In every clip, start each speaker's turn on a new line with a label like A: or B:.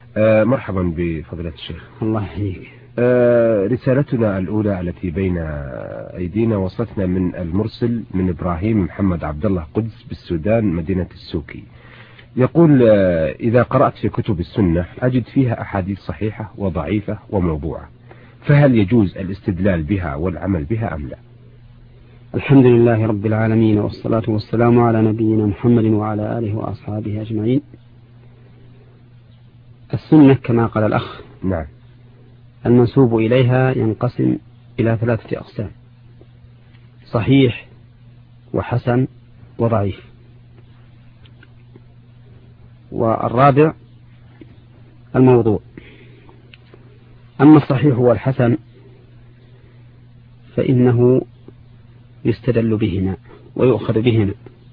A: مرحبا بفضيلة الشيخ.
B: الله يحييك.
A: رسالتنا الأولى التي بين أيدينا وصلتنا من المرسل من إبراهيم محمد عبد الله قدس بالسودان مدينة السوكي. يقول إذا قرأت في كتب السنة أجد فيها أحاديث صحيحة وضعيفة وموضوعة، فهل يجوز الاستدلال بها والعمل بها أم لا؟
B: الحمد لله رب العالمين، والصلاة والسلام على نبينا محمد وعلى آله وأصحابه أجمعين. السنة كما قال الأخ
A: نعم
B: المنسوب إليها ينقسم إلى 3 أقسام: صحيح وحسن وضعيف. والرابع الموضوع. أما الصحيح والحسن فإنه يستدل بهما ويؤخذ بهما،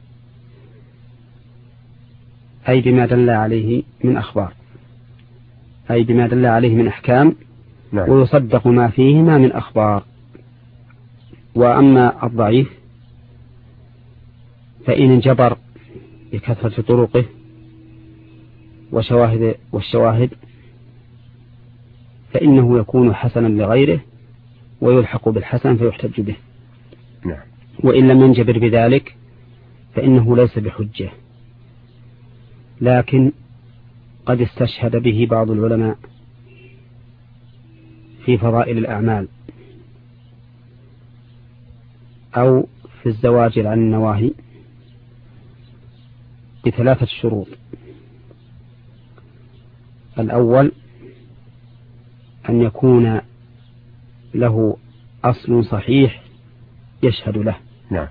B: أي بما دل عليه من أخبار، أي بما دل عليه من أحكام،
A: نعم.
B: ويصدق ما فيهما من أخبار. وأما الضعيف فإن انجبر بكثرة طرقه والشواهد فإنه يكون حسنا لغيره ويلحق بالحسن فيحتج به.
A: نعم.
B: وإن لم ينجبر بذلك فإنه ليس بحجة، لكن قد استشهد به بعض العلماء في فضائل الأعمال أو في الزواجر عن النواهي ب3 شروط. الأول أن يكون له أصل صحيح يشهد له.
A: نعم.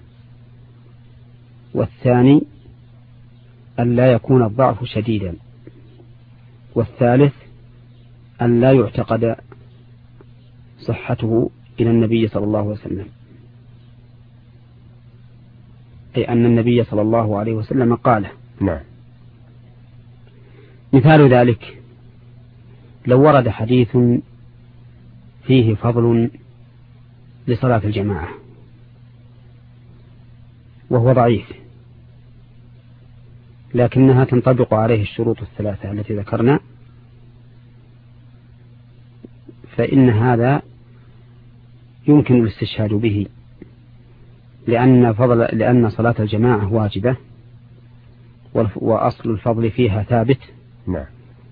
B: والثاني أن لا يكون الضعف شديدا. والثالث أن لا يعتقد صحته إلى النبي صلى الله عليه وسلم، أي أن النبي صلى الله عليه وسلم قاله.
A: نعم.
B: مثال ذلك لو ورد حديث فيه فضل لصلاة الجماعة وهو ضعيف، لكنها تنطبق عليه الشروط ال3 التي ذكرنا، فإن يمكن الاستشهاد به، لأن صلاة الجماعة واجبة وأصل الفضل فيها ثابت.
A: نعم.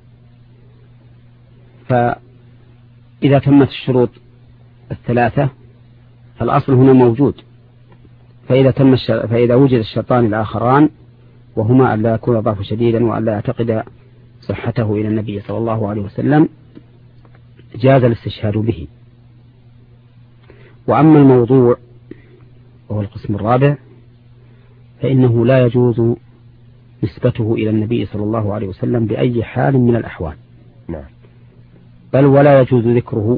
B: فإذا تمت الشروط ال3 فالأصل هنا موجود، فإذا وجد الشرطان الآخران وهما أن لا يكون ضعف شديدا وأن لا يعتقد صحته إلى النبي صلى الله عليه وسلم جاز الاستشهاد به. وأما الموضوع وهو القسم الرابع فإنه لا يجوز نسبته إلى النبي صلى الله عليه وسلم بأي حال من الأحوال.
A: نعم.
B: بل ولا يجوز ذكره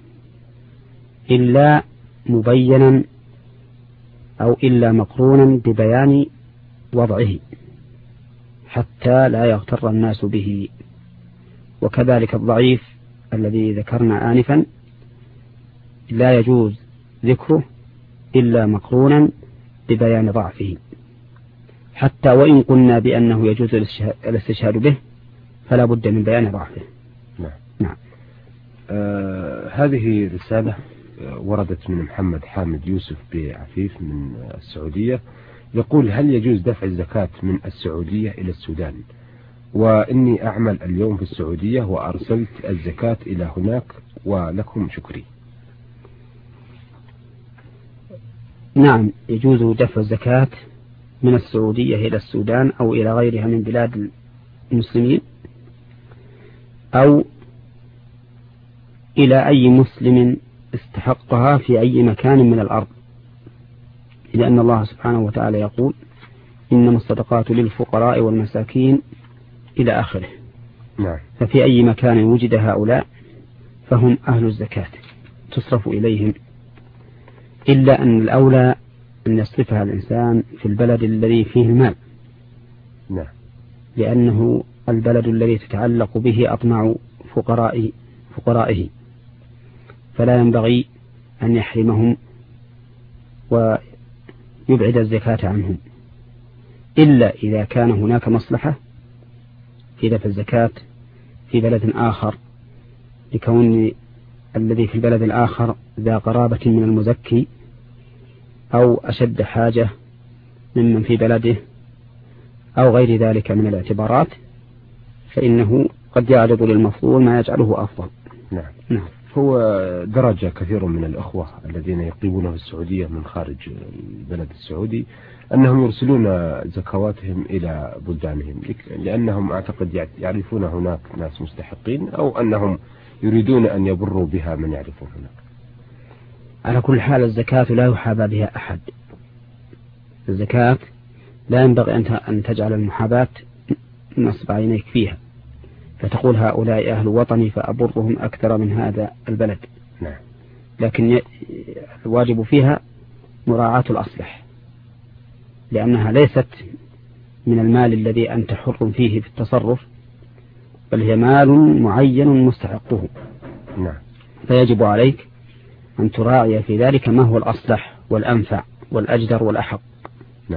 B: إلا مبينا أو إلا مقرونا ببيان وضعه حتى لا يغتر الناس به. وكذلك الضعيف الذي ذكرنا آنفا لا يجوز ذكره إلا مقرونا ببيان ضعفه، حتى وإن قلنا بأنه يجوز الاستشهاد به فلا بد من بيان ضعفه.
A: نعم.
B: نعم.
A: هذه رسالة وردت من محمد حامد يوسف بعفيف من السعودية، يقول: هل يجوز دفع الزكاة من السعودية إلى السودان؟ وإني أعمل اليوم في السعودية وأرسلت الزكاة إلى هناك ولكم شكري.
B: نعم، يجوز دفع الزكاة من السعودية إلى السودان أو إلى غيرها من بلاد المسلمين أو إلى أي مسلم استحقها في أي مكان من الأرض، لأن الله سبحانه وتعالى يقول: إنما الصدقات للفقراء والمساكين إلى آخره.
A: نعم.
B: ففي أي مكان وجد هؤلاء فهم أهل الزكاة تصرف إليهم، إلا أن الأولى أن يصرفها الإنسان في البلد الذي فيه المال.
A: نعم.
B: لأنه البلد الذي تتعلق به أطماع فقرائه، فلا ينبغي أن يحرمهم ويبعد الزكاة عنهم، إلا إذا كان هناك مصلحة في دفع الزكاة في بلد آخر لكون الذي في البلد الآخر ذا قرابة من المزكي أو أشد حاجة ممن في بلده أو غير ذلك من الاعتبارات، فإنه قد يعرض للمفضول ما يجعله أفضل.
A: نعم. هو درجة كثير من الأخوة الذين يقيمون في السعودية من خارج البلد السعودي أنهم يرسلون زكواتهم إلى بلدانهم، لأنهم أعتقد يعرفون هناك ناس مستحقين، أو أنهم يريدون أن يبروا بها من يعرفون هناك.
B: على كل حال الزكاة لا يحابى بها أحد. الزكاة لا ينبغي أن تجعل المحاباة نصب عينيك فيها فتقول هؤلاء أهل وطني فأبرهم أكثر من هذا البلد.
A: نعم.
B: لكن الواجب فيها مراعاة الأصلح، لأنها ليست من المال الذي أنت حر فيه في التصرف، بل هي مال معين مستحقه.
A: نعم.
B: فيجب عليك أن تراعي في ذلك ما هو الأصلح والأنفع والأجدر والأحق.
A: نعم.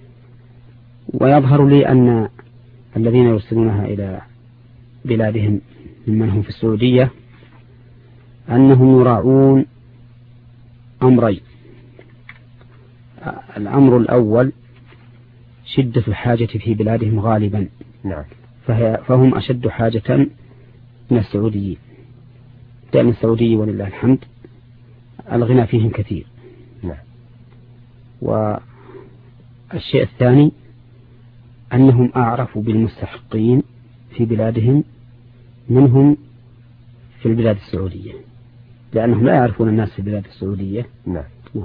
B: ويظهر لي أن الذين يرسلونها إلى بلادهم ممن هم في السعودية أنهم يراعون أمرين. الأمر الأول شدة الحاجة في بلادهم غالبا.
A: نعم.
B: فهم أشد حاجة من السعوديين، لأن السعودي ولله الحمد الغنى فيهم كثير.
A: نعم.
B: والشيء الثاني أنهم أعرفوا بالمستحقين في بلادهم منهم في البلاد السعودية، لأنهم لا يعرفون الناس في البلاد السعودية.
A: نعم.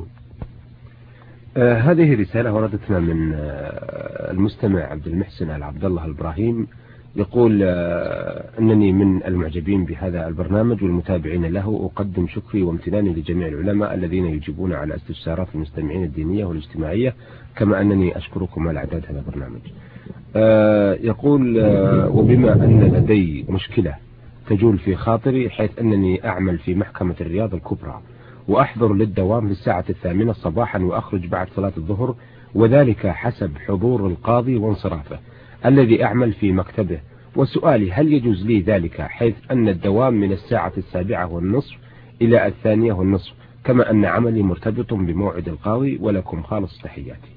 A: هذه رسالة وردتنا من المستمع عبد المحسن العبد الله الإبراهيم، يقول أنني من المعجبين بهذا البرنامج والمتابعين له، أقدم شكري وامتناني لجميع العلماء الذين يجيبون على استفسارات المستمعين الدينية والاجتماعية، كما أنني أشكركم على إعداد هذا البرنامج. يقول وبما أن لدي مشكلة تجول في خاطري، حيث أنني أعمل في محكمة الرياض الكبرى وأحضر للدوام في الساعة 8 صباحا وأخرج بعد صلاة الظهر، وذلك حسب حضور القاضي وانصرافه الذي أعمل في مكتبه. وسؤالي هل يجوز لي ذلك، حيث أن الدوام من الساعة 7:30 إلى 2:30، كما أن عملي مرتبط بموعد القاضي، ولكم خالص تحياتي.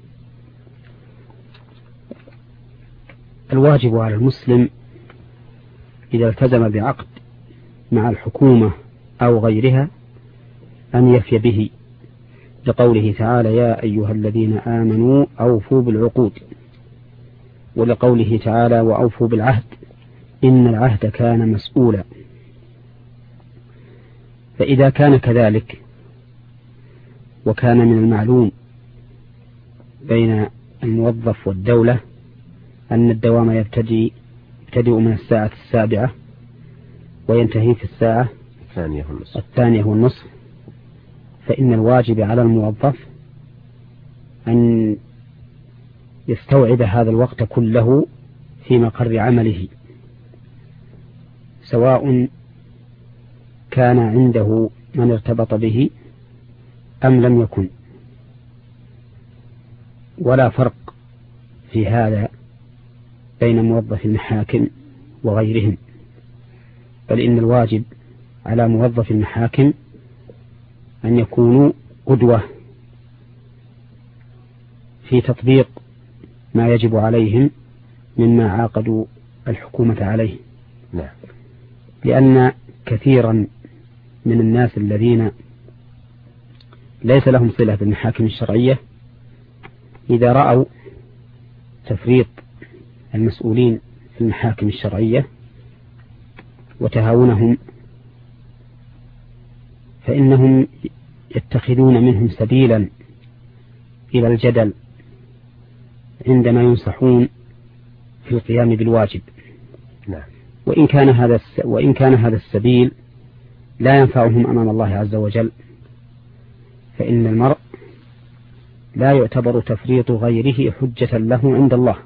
B: الواجب على المسلم إذا التزم بعقد مع الحكومة أو غيرها أن يفي به، لقوله تعالى يا أيها الذين آمنوا أوفوا بالعقود، ولقوله تعالى وأوفوا بالعهد إن العهد كان مسؤولا. فإذا كان كذلك وكان من المعلوم بين الموظف والدولة أن الدوام يبتدئ من الساعة 7 وينتهي في الساعة 2:30، فإن الواجب على الموظف أن يستوعب هذا الوقت كله في مقر عمله، سواء كان عنده من ارتبط به أم لم يكن، ولا فرق في هذا بين موظف المحاكم وغيرهم، بل إن الواجب على موظف المحاكم أن يكونوا قدوة في تطبيق ما يجب عليهم مما عاقدوا الحكومة عليه.
A: نعم.
B: لأن كثيرا من الناس الذين ليس لهم صلة بالمحاكم الشرعية إذا رأوا تفريط المسؤولين في المحاكم الشرعية وتهاونهم فإنهم يتخذون منهم سبيلا إلى الجدل عندما ينصحون في القيام بالواجب.
A: نعم.
B: وإن كان هذا السبيل لا ينفعهم أمام الله عز وجل، فإن المرء لا يعتبر تفريط غيره حجة له عند الله،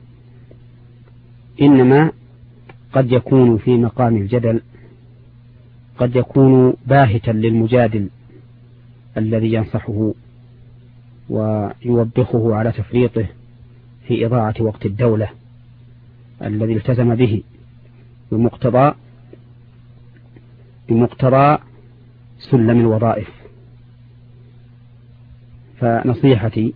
B: إنما قد يكون في مقام الجدل، قد يكون باهتا للمجادل الذي ينصحه ويوبخه على تفريطه في إضاعة وقت الدولة الذي التزم به، بمقتضى بمقتضى سلم الوظائف. فنصيحتي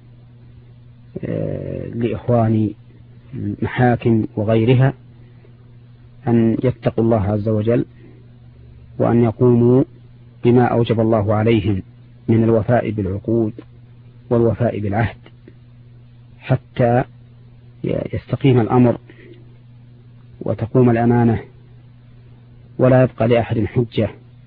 B: لإخواني المحاكم وغيرها أن يتقوا الله عز وجل، وأن يقوموا بما أوجب الله عليهم من الوفاء بالعقود والوفاء بالعهد حتى يستقيم الأمر وتقوم الأمانة ولا يبقى لأحد حجة.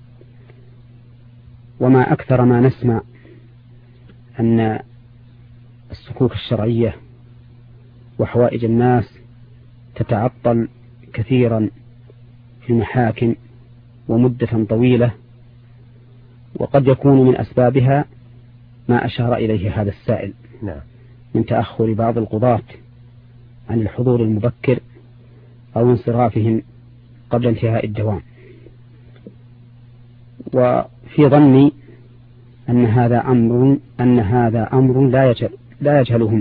B: وما أكثر ما نسمع أن الصكوك الشرعية وحوائج الناس تتعطل كثيرا في المحاكم ومدة طويلة، وقد يكون من أسبابها ما أشار إليه هذا السائل من تأخر بعض القضاة عن الحضور المبكر أو انصرافهم قبل انتهاء الدوام. وفي ظني أن هذا أمر لا يجهلهم،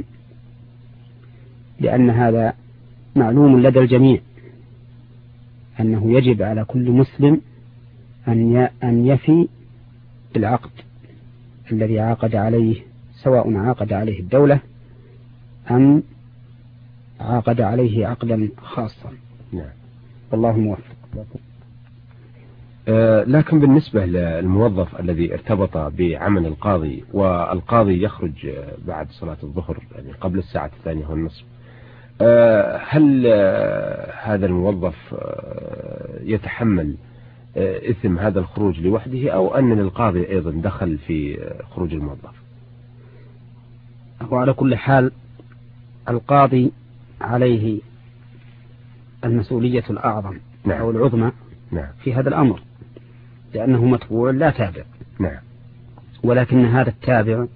B: لأن هذا معلوم لدى الجميع أنه يجب على كل مسلم أن يفي بالعقد الذي عاقد عليه، سواء عاقد عليه الدولة أم عاقد عليه عقدا خاصا. والله موفق.
A: لكن بالنسبة للموظف الذي ارتبط بعمل القاضي، والقاضي يخرج بعد صلاة الظهر يعني قبل الساعة 2:30، هل هذا الموظف يتحمل إثم هذا الخروج لوحده، أو أن للقاضي أيضا دخل في خروج الموظف؟
B: وعلى كل حال القاضي عليه المسؤولية الأعظم أو العظمى في هذا الأمر، لأنه متبوع لا تابع. ولكن هذا التابع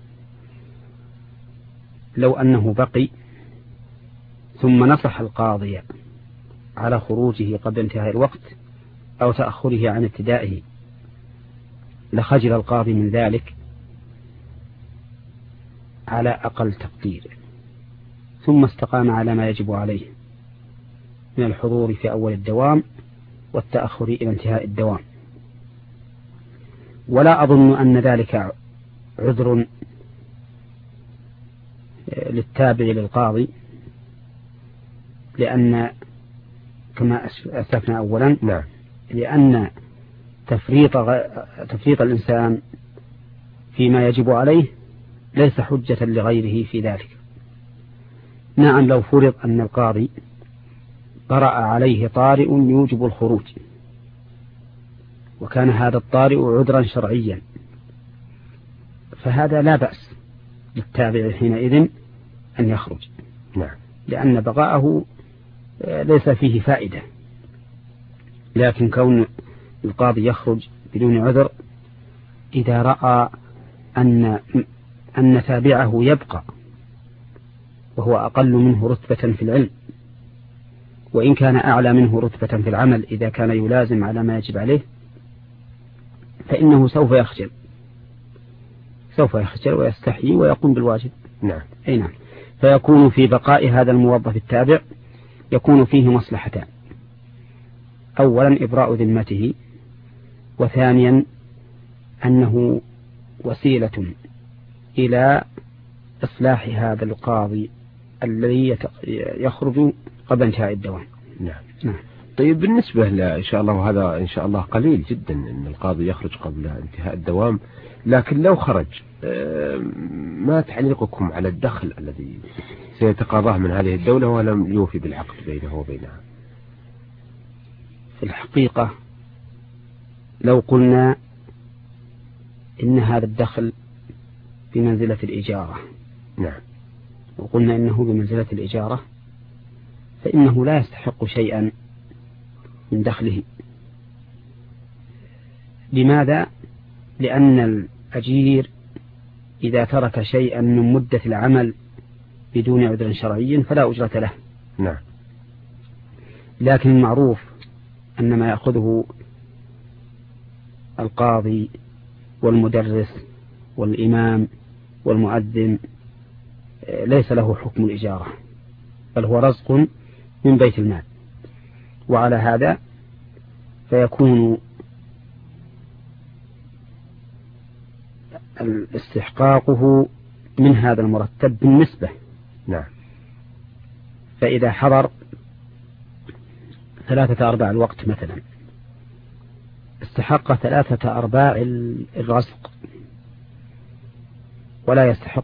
B: لو أنه بقي ثم نصح القاضي على خروجه قبل انتهاء الوقت أو تأخره عن ابتدائه لخجل القاضي من ذلك على أقل تقدير، ثم استقام على ما يجب عليه من الحضور في أول الدوام والتأخر إلى انتهاء الدوام. ولا أظن أن ذلك عذر للتابع للقاضي، لأن كما أسلفنا أولا لأن تفريط الإنسان فيما يجب عليه ليس حجة لغيره في ذلك. نعم، لو فرض أن القاضي طرأ عليه طارئ يوجب الخروج، وكان هذا الطارئ عذرا شرعيا، فهذا لا بأس للتابع حينئذ أن يخرج، لأن بقاءه ليس فيه فائدة. لكن كون القاضي يخرج بدون عذر إذا رأى أن تابعه يبقى وهو أقل منه رتبة في العلم، وإن كان أعلى منه رتبة في العمل إذا كان يلازم على ما يجب عليه، فإنه سوف يخجل ويستحيي ويقوم بالواجب. أي نعم. فيكون في بقاء هذا الموظف التابع يكون فيه مصلحتان: أولا إبراء ذمته، وثانيا أنه وسيلة إلى إصلاح هذا القاضي الذي يخرج قبل انتهاء الدوام.
A: طيب، بالنسبة إن شاء الله، وهذا إن شاء الله قليل جدا أن القاضي يخرج قبل انتهاء الدوام، لكن لو خرج ما تعليقكم على الدخل الذي سيتقاضاه من هذه الدولة ولم يوفي بالعقد بينه وبينها؟
B: في الحقيقة لو قلنا إن هذا الدخل بمنزلة الإجارة، وقلنا إنه بمنزلة الإجارة، فإنه لا يستحق شيئا من دخله. لماذا؟ لأن الأجير إذا ترك شيئا من مدة العمل بدون عذر شرعي فلا أجرة له. لكن المعروف أن ما يأخذه القاضي والمدرس والإمام والمؤذن ليس له حكم الإجارة، بل هو رزق من بيت المال. وعلى هذا فيكون استحقاقه من هذا المرتب بالنسبة.
A: نعم.
B: فإذا حضر 3/4 الوقت مثلا استحق 3/4 الرزق، ولا يستحق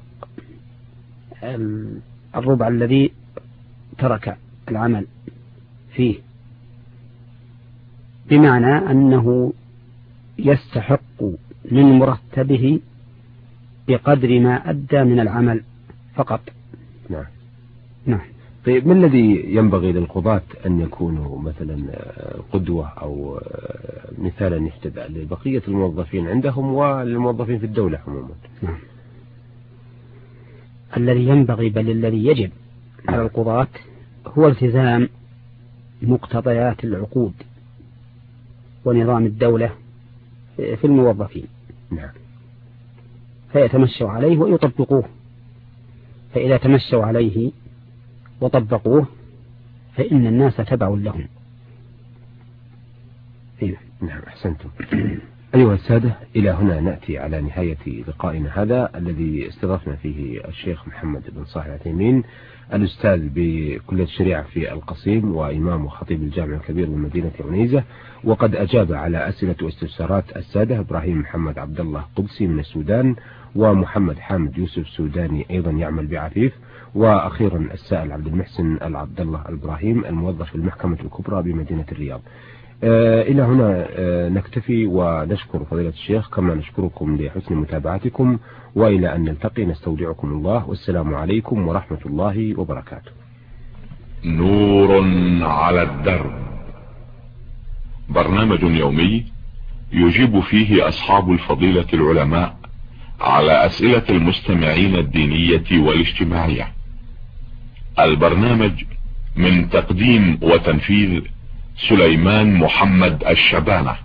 B: الربع الذي ترك العمل فيه، بمعنى أنه يستحق من مرتبه بقدر ما أدى من العمل فقط.
A: نعم.
B: نعم.
A: طيب، ما الذي ينبغي للقضاة أن يكونوا مثلا قدوة أو مثالا يحتذى لبقية الموظفين عندهم وللموظفين في الدولة عموما؟
B: نعم. الذي ينبغي بل الذي يجب على القضاة هو التزام مقتضيات العقود ونظام الدولة في الموظفين.
A: نعم.
B: فيتمشوا عليه ويطبقوه، فإذا تمشوا عليه وطبقوه فإن الناس تبع لهم.
A: نعم، أحسنتم. أيها السادة، إلى هنا نأتي على نهاية لقائنا هذا الذي استضفنا فيه الشيخ محمد بن صالح العثيمين، الأستاذ بكلية الشريعة في القصيم وإمام وخطيب الجامع الكبير بمدينة عنيزة، وقد أجاب على أسئلة واستفسارات السادة إبراهيم محمد عبد الله قدسي من السودان، ومحمد حامد يوسف سوداني أيضا يعمل بعفيف، وأخيرا السائل عبد المحسن العبد الله الإبراهيم الموظف في المحكمة الكبرى بمدينة الرياض. إلى هنا نكتفي ونشكر فضيلة الشيخ، كما نشكركم لحسن متابعتكم، وإلى أن نلتقي نستودعكم الله، والسلام عليكم ورحمة الله وبركاته.
C: نور على الدرب، برنامج يومي يجيب فيه أصحاب الفضيلة العلماء على أسئلة المستمعين الدينية والاجتماعية. البرنامج من تقديم وتنفيذ سليمان محمد الشبانة.